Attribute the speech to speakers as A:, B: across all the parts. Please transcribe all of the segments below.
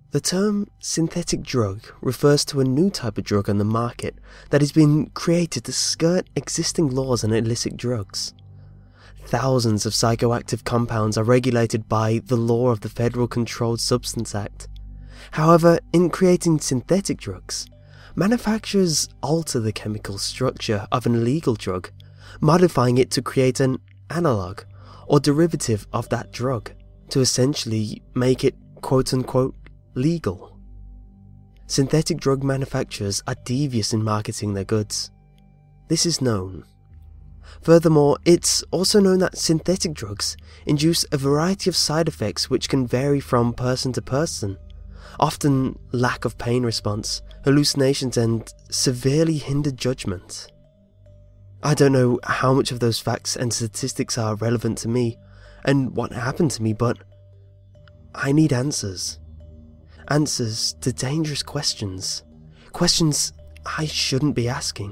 A: The term synthetic drug refers to a new type of drug on the market that has been created to skirt existing laws on illicit drugs. Thousands of psychoactive compounds are regulated by the law of the Federal Controlled Substance Act. However, in creating synthetic drugs, manufacturers alter the chemical structure of an illegal drug, modifying it to create an analog or derivative of that drug, to essentially make it quote-unquote legal. Synthetic drug manufacturers are devious in marketing their goods. This is known. Furthermore, it's also known that synthetic drugs induce a variety of side effects which can vary from person to person, often lack of pain response, hallucinations, and severely hindered judgment. I don't know how much of those facts and statistics are relevant to me and what happened to me, but I need answers. Answers to dangerous questions. Questions I shouldn't be asking.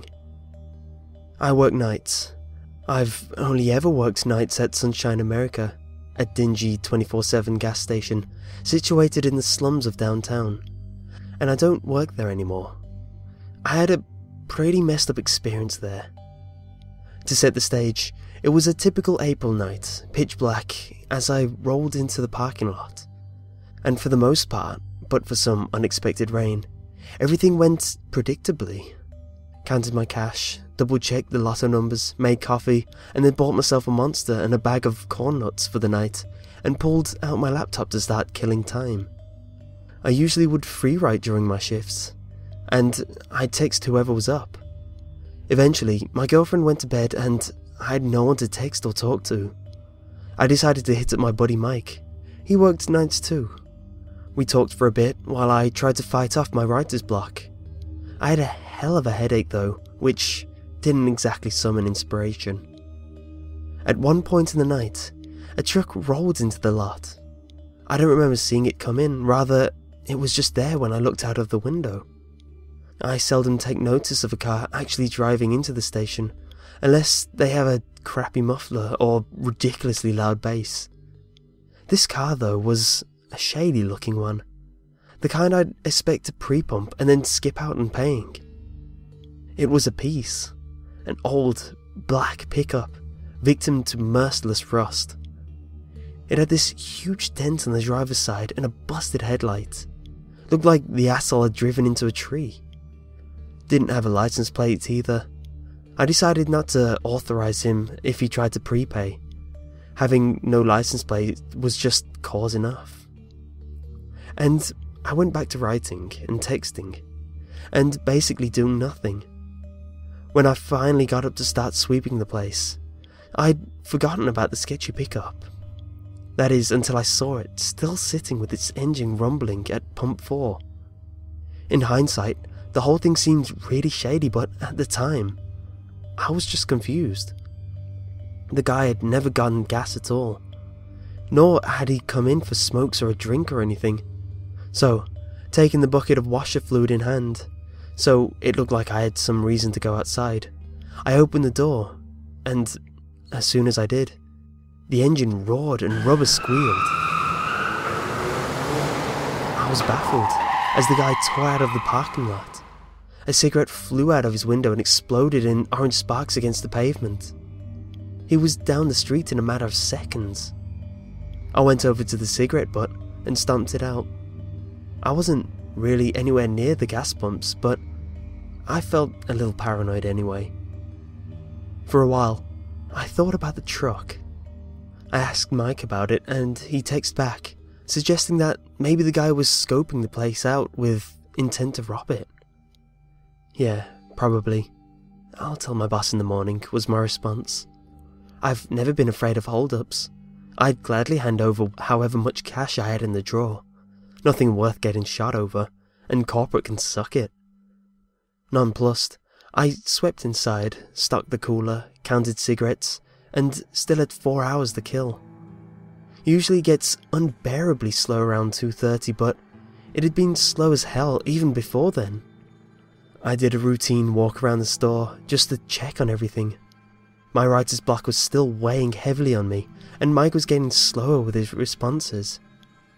A: I work nights. I've only ever worked nights at Sunshine America, a dingy 24/7 gas station situated in the slums of downtown, and I don't work there anymore. I had a pretty messed up experience there. To set the stage, it was a typical April night, pitch black, as I rolled into the parking lot. And for the most part, but for some unexpected rain, everything went predictably. Counted my cash, double-checked the lotto numbers, made coffee, and then bought myself a Monster and a bag of corn nuts for the night, and pulled out my laptop to start killing time. I usually would free write during my shifts, and I'd text whoever was up. Eventually, my girlfriend went to bed and I had no one to text or talk to. I decided to hit up my buddy Mike. He worked nights too. We talked for a bit while I tried to fight off my writer's block. I had a hell of a headache though, which didn't exactly summon inspiration. At one point in the night, a truck rolled into the lot. I don't remember seeing it come in, rather it was just there when I looked out of the window. I seldom take notice of a car actually driving into the station, unless they have a crappy muffler or ridiculously loud bass. This car though was a shady looking one, the kind I'd expect to pre-pump and then skip out on paying. It was a piece, an old, black pickup, victim to merciless rust. It had this huge dent on the driver's side and a busted headlight. Looked like the asshole had driven into a tree. Didn't have a license plate either. I decided not to authorize him if he tried to prepay. Having no license plate was just cause enough. And I went back to writing and texting, and basically doing nothing. When I finally got up to start sweeping the place, I'd forgotten about the sketchy pickup. That is, until I saw it still sitting with its engine rumbling at pump 4. In hindsight, the whole thing seemed really shady, but at the time, I was just confused. The guy had never gotten gas at all, nor had he come in for smokes or a drink or anything. So, taking the bucket of washer fluid in hand, so it looked like I had some reason to go outside, I opened the door, and as soon as I did, the engine roared and rubber squealed. I was baffled as the guy tore out of the parking lot. A cigarette flew out of his window and exploded in orange sparks against the pavement. He was down the street in a matter of seconds. I went over to the cigarette butt and stomped it out. I wasn't really anywhere near the gas pumps, but I felt a little paranoid anyway. For a while, I thought about the truck. I asked Mike about it and he texted back, suggesting that maybe the guy was scoping the place out with intent to rob it. Yeah, probably. I'll tell my boss in the morning, was my response. I've never been afraid of hold-ups. I'd gladly hand over however much cash I had in the drawer. Nothing worth getting shot over, and corporate can suck it. Nonplussed, I swept inside, stocked the cooler, counted cigarettes, and still had 4 hours to kill. Usually gets unbearably slow around 2:30, but it had been slow as hell even before then. I did a routine walk around the store just to check on everything. My writer's block was still weighing heavily on me, and Mike was getting slower with his responses.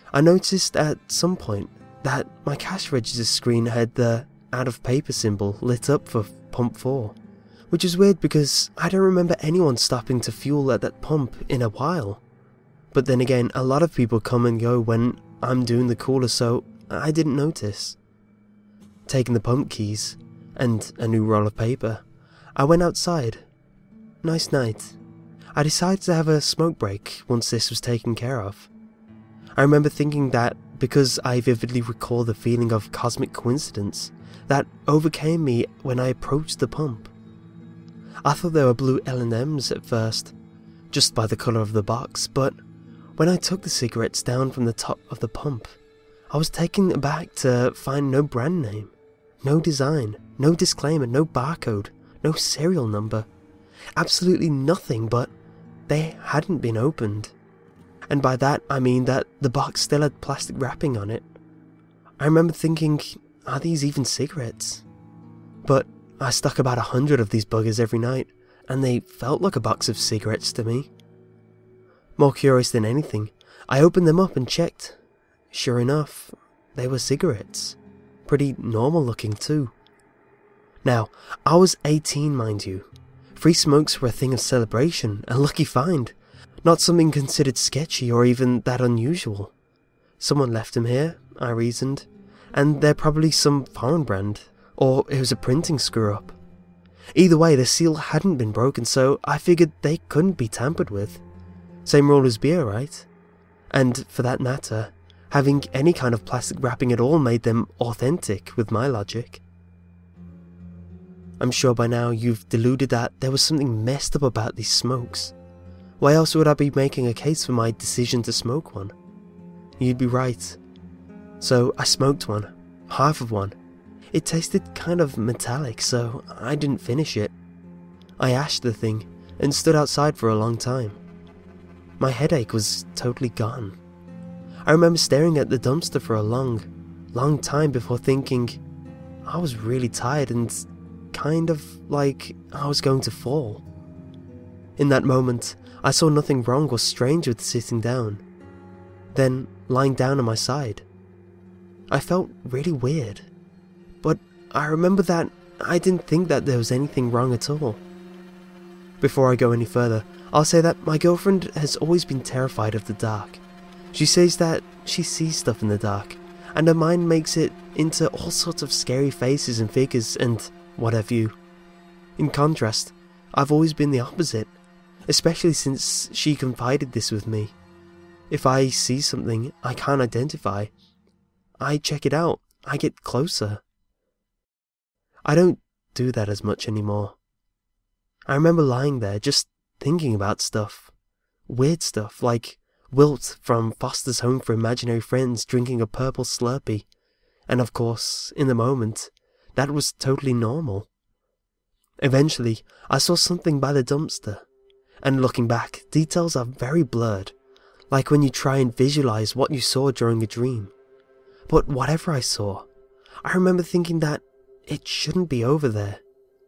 A: I noticed at some point that my cash register screen had the out of paper symbol lit up for pump 4, which is weird because I don't remember anyone stopping to fuel at that pump in a while. But then again, a lot of people come and go when I'm doing the cooler, so I didn't notice. Taking the pump keys and a new roll of paper, I went outside. Nice night. I decided to have a smoke break once this was taken care of. I remember thinking that because I vividly recall the feeling of cosmic coincidence that overcame me when I approached the pump. I thought they were blue L&Ms at first, just by the colour of the box, but when I took the cigarettes down from the top of the pump, I was taken aback to find no brand name, no design, no disclaimer, no barcode, no serial number, absolutely nothing, but they hadn't been opened. And by that I mean that the box still had plastic wrapping on it. I remember thinking, are these even cigarettes? But I stuck about 100 of these buggers every night, and they felt like a box of cigarettes to me. More curious than anything, I opened them up and checked. Sure enough, they were cigarettes. Pretty normal looking too. Now, I was 18, mind you. Free smokes were a thing of celebration, a lucky find. Not something considered sketchy or even that unusual. Someone left them here, I reasoned, and they're probably some foreign brand, or it was a printing screw-up. Either way, the seal hadn't been broken, so I figured they couldn't be tampered with. Same rule as beer, right? And for that matter, having any kind of plastic wrapping at all made them authentic with my logic. I'm sure by now you've deluded that there was something messed up about these smokes. Why else would I be making a case for my decision to smoke one? You'd be right. So I smoked one, half of one. It tasted kind of metallic, so I didn't finish it. I ashed the thing and stood outside for a long time. My headache was totally gone. I remember staring at the dumpster for a long time before thinking I was really tired and kind of like I was going to fall. In that moment, I saw nothing wrong or strange with sitting down, then lying down on my side. I felt really weird, but I remember that I didn't think that there was anything wrong at all. Before I go any further, I'll say that my girlfriend has always been terrified of the dark. She says that she sees stuff in the dark, and her mind makes it into all sorts of scary faces and figures and what have you. In contrast, I've always been the opposite, especially since she confided this with me. If I see something I can't identify, I check it out, I get closer. I don't do that as much anymore. I remember lying there just thinking about stuff. Weird stuff like Wilt from Foster's Home for Imaginary Friends drinking a purple Slurpee. And of course, in the moment, that was totally normal. Eventually, I saw something by the dumpster. And looking back, details are very blurred, like when you try and visualize what you saw during a dream. But whatever I saw, I remember thinking that it shouldn't be over there.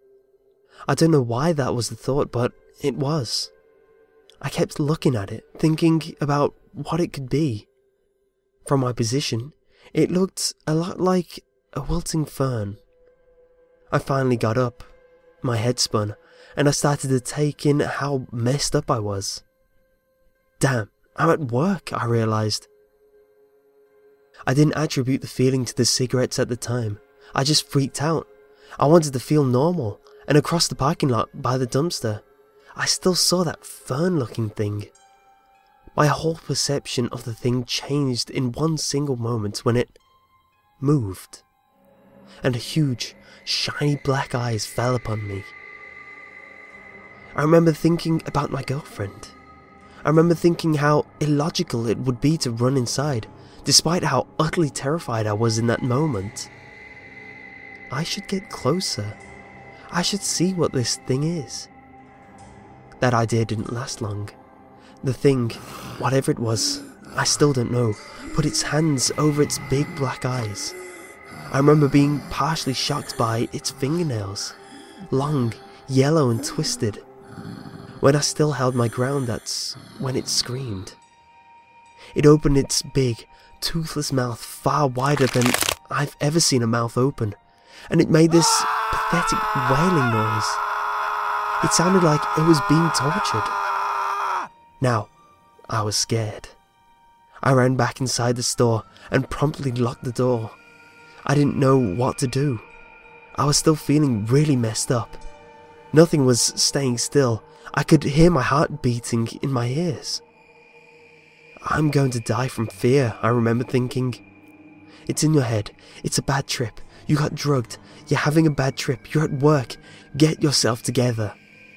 A: I don't know why that was the thought, but it was. I kept looking at it, thinking about what it could be. From my position, it looked a lot like a wilting fern. I finally got up. My head spun, and I started to take in how messed up I was. Damn, I'm at work, I realised. I didn't attribute the feeling to the cigarettes at the time. I just freaked out. I wanted to feel normal, and across the parking lot by the dumpster, I still saw that fern-looking thing. My whole perception of the thing changed in one single moment when it moved, and huge, shiny black eyes fell upon me. I remember thinking about my girlfriend. I remember thinking how illogical it would be to run inside, despite how utterly terrified I was in that moment. I should get closer. I should see what this thing is. That idea didn't last long. The thing, whatever it was, I still don't know, put its hands over its big black eyes. I remember being partially shocked by its fingernails, long, yellow and twisted. When I still held my ground, that's when it screamed. It opened its big, toothless mouth far wider than I've ever seen a mouth open, and it made this pathetic wailing noise. It sounded like it was being tortured. Now, I was scared. I ran back inside the store and promptly locked the door. I didn't know what to do. I was still feeling really messed up. Nothing was staying still. I could hear my heart beating in my ears. I'm going to die from fear, I remember thinking. It's in your head. It's a bad trip. You got drugged. You're having a bad trip. You're at work. Get yourself together.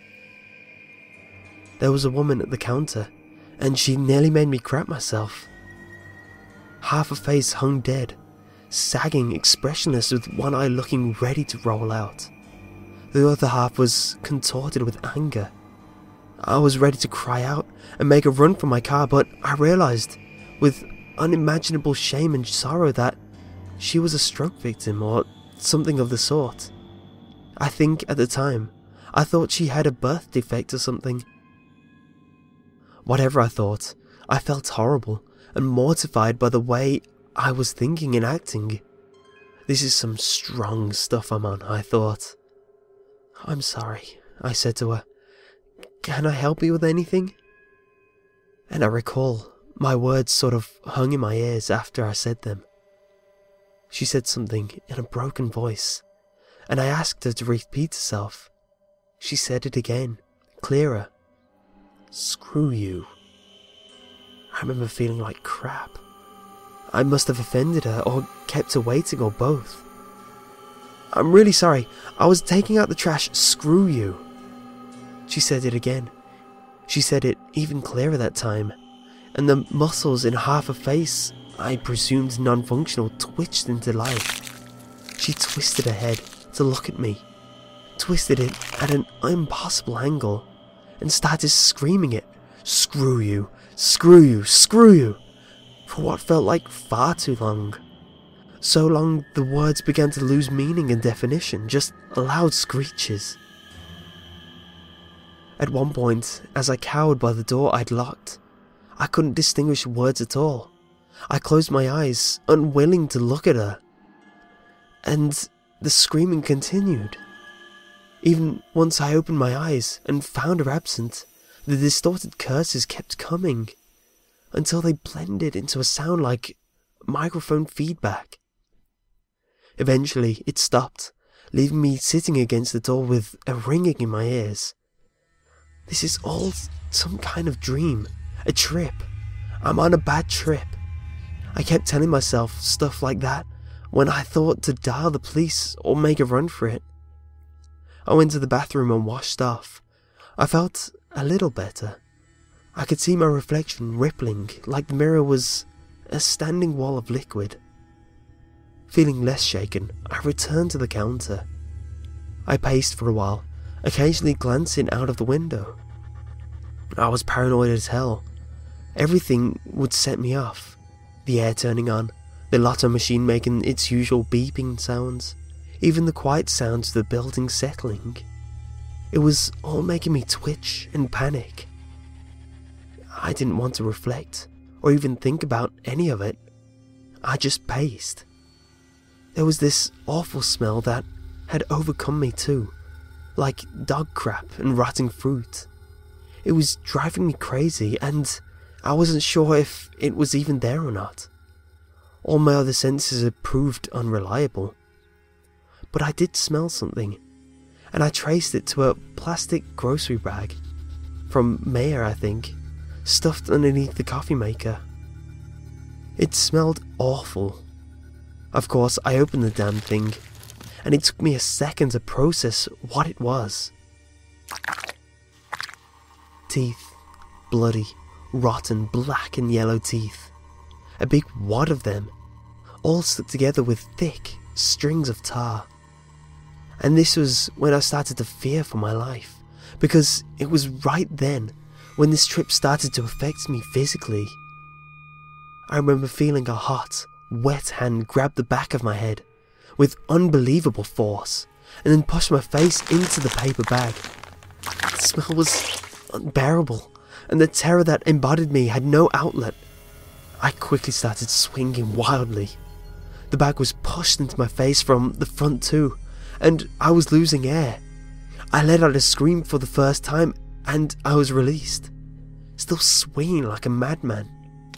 A: There was a woman at the counter, and she nearly made me crap myself. Half her face hung dead, sagging, expressionless, with one eye looking ready to roll out. The other half was contorted with anger. I was ready to cry out and make a run for my car, but I realized, with unimaginable shame and sorrow, that she was a stroke victim or something of the sort. I think at the time, I thought she had a birth defect or something. Whatever I thought, I felt horrible and mortified by the way I was thinking and acting. This is some strong stuff I'm on, I thought. I'm sorry, I said to her. Can I help you with anything? And I recall my words sort of hung in my ears after I said them. She said something in a broken voice, and I asked her to repeat herself. She said it again, clearer. Screw you. I remember feeling like crap. I must have offended her or kept her waiting or both. I'm really sorry. I was taking out the trash. Screw you. She said it again. She said it even clearer that time, and the muscles in half her face, I presumed non-functional, twitched into life. She twisted her head to look at me, twisted it at an impossible angle, and started screaming it. Screw you, screw you, screw you, for what felt like far too long. So long the words began to lose meaning and definition, just loud screeches. At one point, as I cowered by the door I'd locked, I couldn't distinguish words at all. I closed my eyes, unwilling to look at her. And the screaming continued. Even once I opened my eyes and found her absent, the distorted curses kept coming, until they blended into a sound like microphone feedback. Eventually, it stopped, leaving me sitting against the door with a ringing in my ears. This is all some kind of dream, a trip. I'm on a bad trip. I kept telling myself stuff like that when I thought to dial the police or make a run for it. I went to the bathroom and washed off. I felt a little better. I could see my reflection rippling like the mirror was a standing wall of liquid. Feeling less shaken, I returned to the counter. I paced for a while, occasionally glancing out of the window. I was paranoid as hell. Everything would set me off. The air turning on, the lotto machine making its usual beeping sounds, even the quiet sounds of the building settling. It was all making me twitch and panic. I didn't want to reflect or even think about any of it. I just paced. There was this awful smell that had overcome me too, like dog crap and rotting fruit. It was driving me crazy, and I wasn't sure if it was even there or not. All my other senses had proved unreliable. But I did smell something, and I traced it to a plastic grocery bag, from Mayer I think, stuffed underneath the coffee maker. It smelled awful. Of course, I opened the damn thing, and it took me a second to process what it was. Teeth. Bloody, rotten, black and yellow teeth. A big wad of them, all stuck together with thick strings of tar. And this was when I started to fear for my life, because it was right then when this trip started to affect me physically. I remember feeling a hot, wet hand grab the back of my head with unbelievable force, and then push my face into the paper bag. The smell was unbearable, and the terror that embodied me had no outlet. I quickly started swinging wildly. The bag was pushed into my face from the front too, and I was losing air. I let out a scream for the first time, and I was released, still swinging like a madman.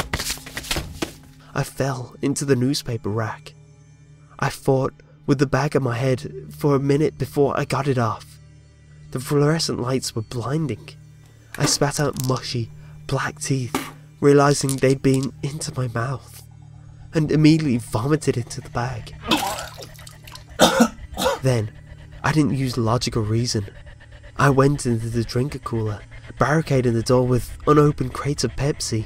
A: I fell into the newspaper rack. I fought with the bag on my head for a minute before I got it off. The fluorescent lights were blinding. I spat out mushy, black teeth, realizing they'd been into my mouth, and immediately vomited into the bag. Then, I didn't use logical reason. I went into the drinker cooler, barricading the door with unopened crates of Pepsi.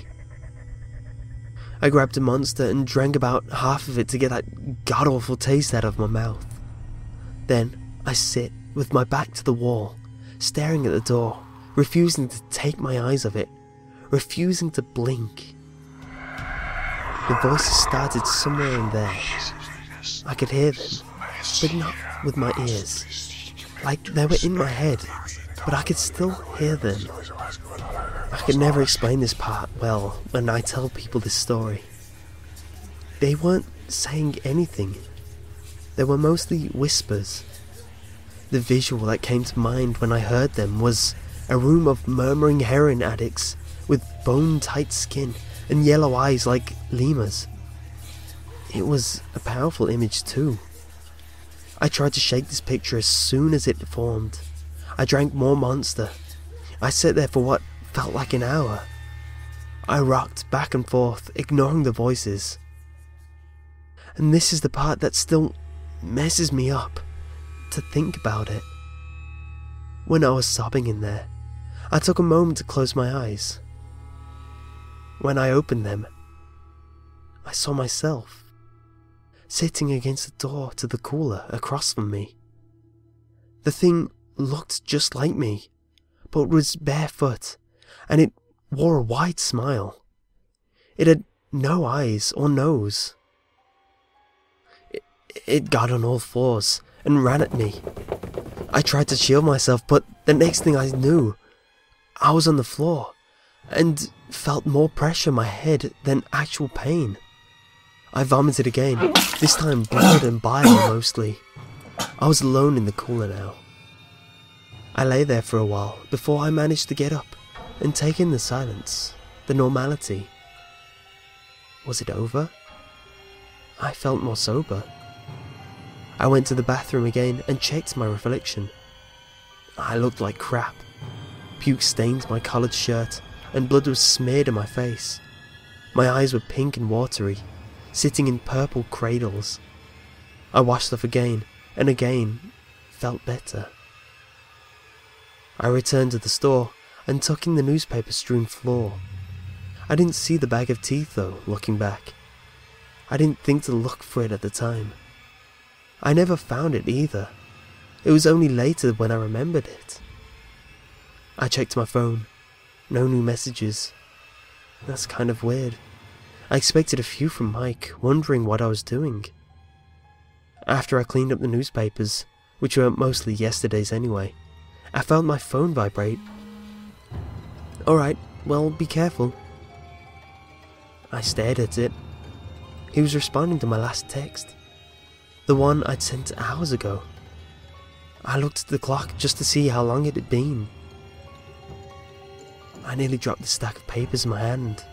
A: I grabbed a Monster and drank about half of it to get that god-awful taste out of my mouth. Then, I sit with my back to the wall, staring at the door, refusing to take my eyes off it, refusing to blink. The voices started somewhere in there. I could hear them, but not with my ears. Like they were in my head, but I could still hear them. I could never explain this part well when I tell people this story. They weren't saying anything. They were mostly whispers. The visual that came to mind when I heard them was a room of murmuring heroin addicts with bone-tight skin and yellow eyes like lemurs. It was a powerful image too. I tried to shake this picture as soon as it formed. I drank more Monster. I sat there for what felt like an hour. I rocked back and forth, ignoring the voices. And this is the part that still messes me up, to think about it. When I was sobbing in there, I took a moment to close my eyes. When I opened them, I saw myself, sitting against the door to the cooler across from me. The thing looked just like me, but was barefoot, and it wore a wide smile. It had no eyes or nose. It got on all fours and ran at me. I tried to shield myself, but the next thing I knew, I was on the floor and felt more pressure on my head than actual pain. I vomited again, this time blood and bile mostly. I was alone in the cooler now. I lay there for a while before I managed to get up and take in the silence, the normality. Was it over? I felt more sober. I went to the bathroom again and checked my reflection. I looked like crap. Puke stained my collared shirt and blood was smeared in my face. My eyes were pink and watery, sitting in purple cradles. I washed off again and again, felt better. I returned to the store and took in the newspaper-strewn floor. I didn't see the bag of teeth though, looking back. I didn't think to look for it at the time. I never found it either. It was only later when I remembered it. I checked my phone. No new messages. That's kind of weird. I expected a few from Mike, wondering what I was doing. After I cleaned up the newspapers, which were mostly yesterday's anyway, I felt my phone vibrate. Alright, well, be careful. I stared at it. He was responding to my last text. The one I'd sent hours ago. I looked at the clock just to see how long it had been. I nearly dropped the stack of papers in my hand.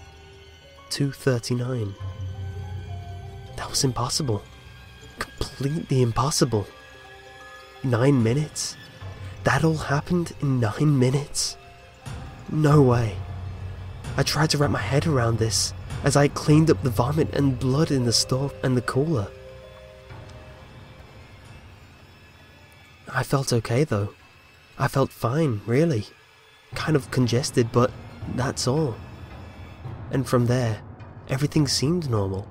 A: 2:39. That was impossible. Completely impossible. 9 minutes? That all happened in 9 minutes? No way. I tried to wrap my head around this as I cleaned up the vomit and blood in the store and the cooler. I felt okay though. I felt fine, really. Kind of congested, but that's all. And from there, everything seemed normal.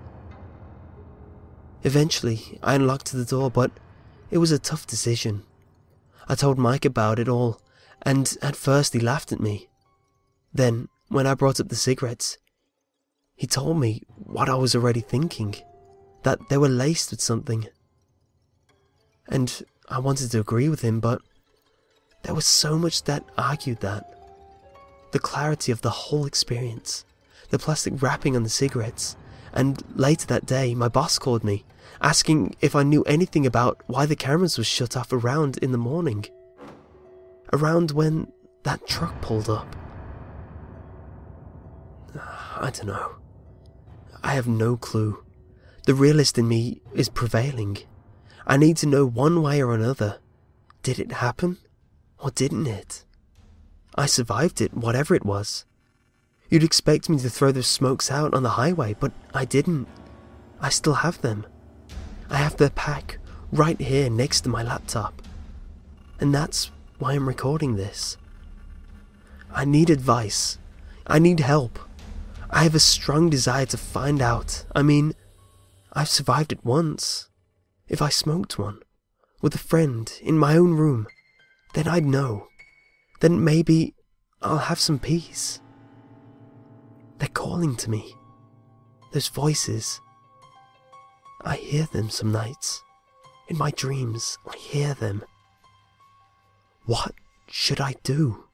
A: Eventually, I unlocked the door, but it was a tough decision. I told Mike about it all, and at first he laughed at me. Then, when I brought up the cigarettes, he told me what I was already thinking, that they were laced with something. And I wanted to agree with him, but there was so much that argued that. The clarity of the whole experience, the plastic wrapping on the cigarettes, and later that day my boss called me, asking if I knew anything about why the cameras were shut off around in the morning. Around when that truck pulled up. I don't know. I have no clue. The realist in me is prevailing. I need to know one way or another. Did it happen? Or didn't it? I survived it, whatever it was. You'd expect me to throw those smokes out on the highway, but I didn't. I still have them. I have their pack right here next to my laptop. And that's why I'm recording this. I need advice. I need help. I have a strong desire to find out. I mean, I've survived it once. If I smoked one, with a friend, in my own room, then I'd know. Then maybe I'll have some peace. They're calling to me. Those voices. I hear them some nights. In my dreams, I hear them. What should I do?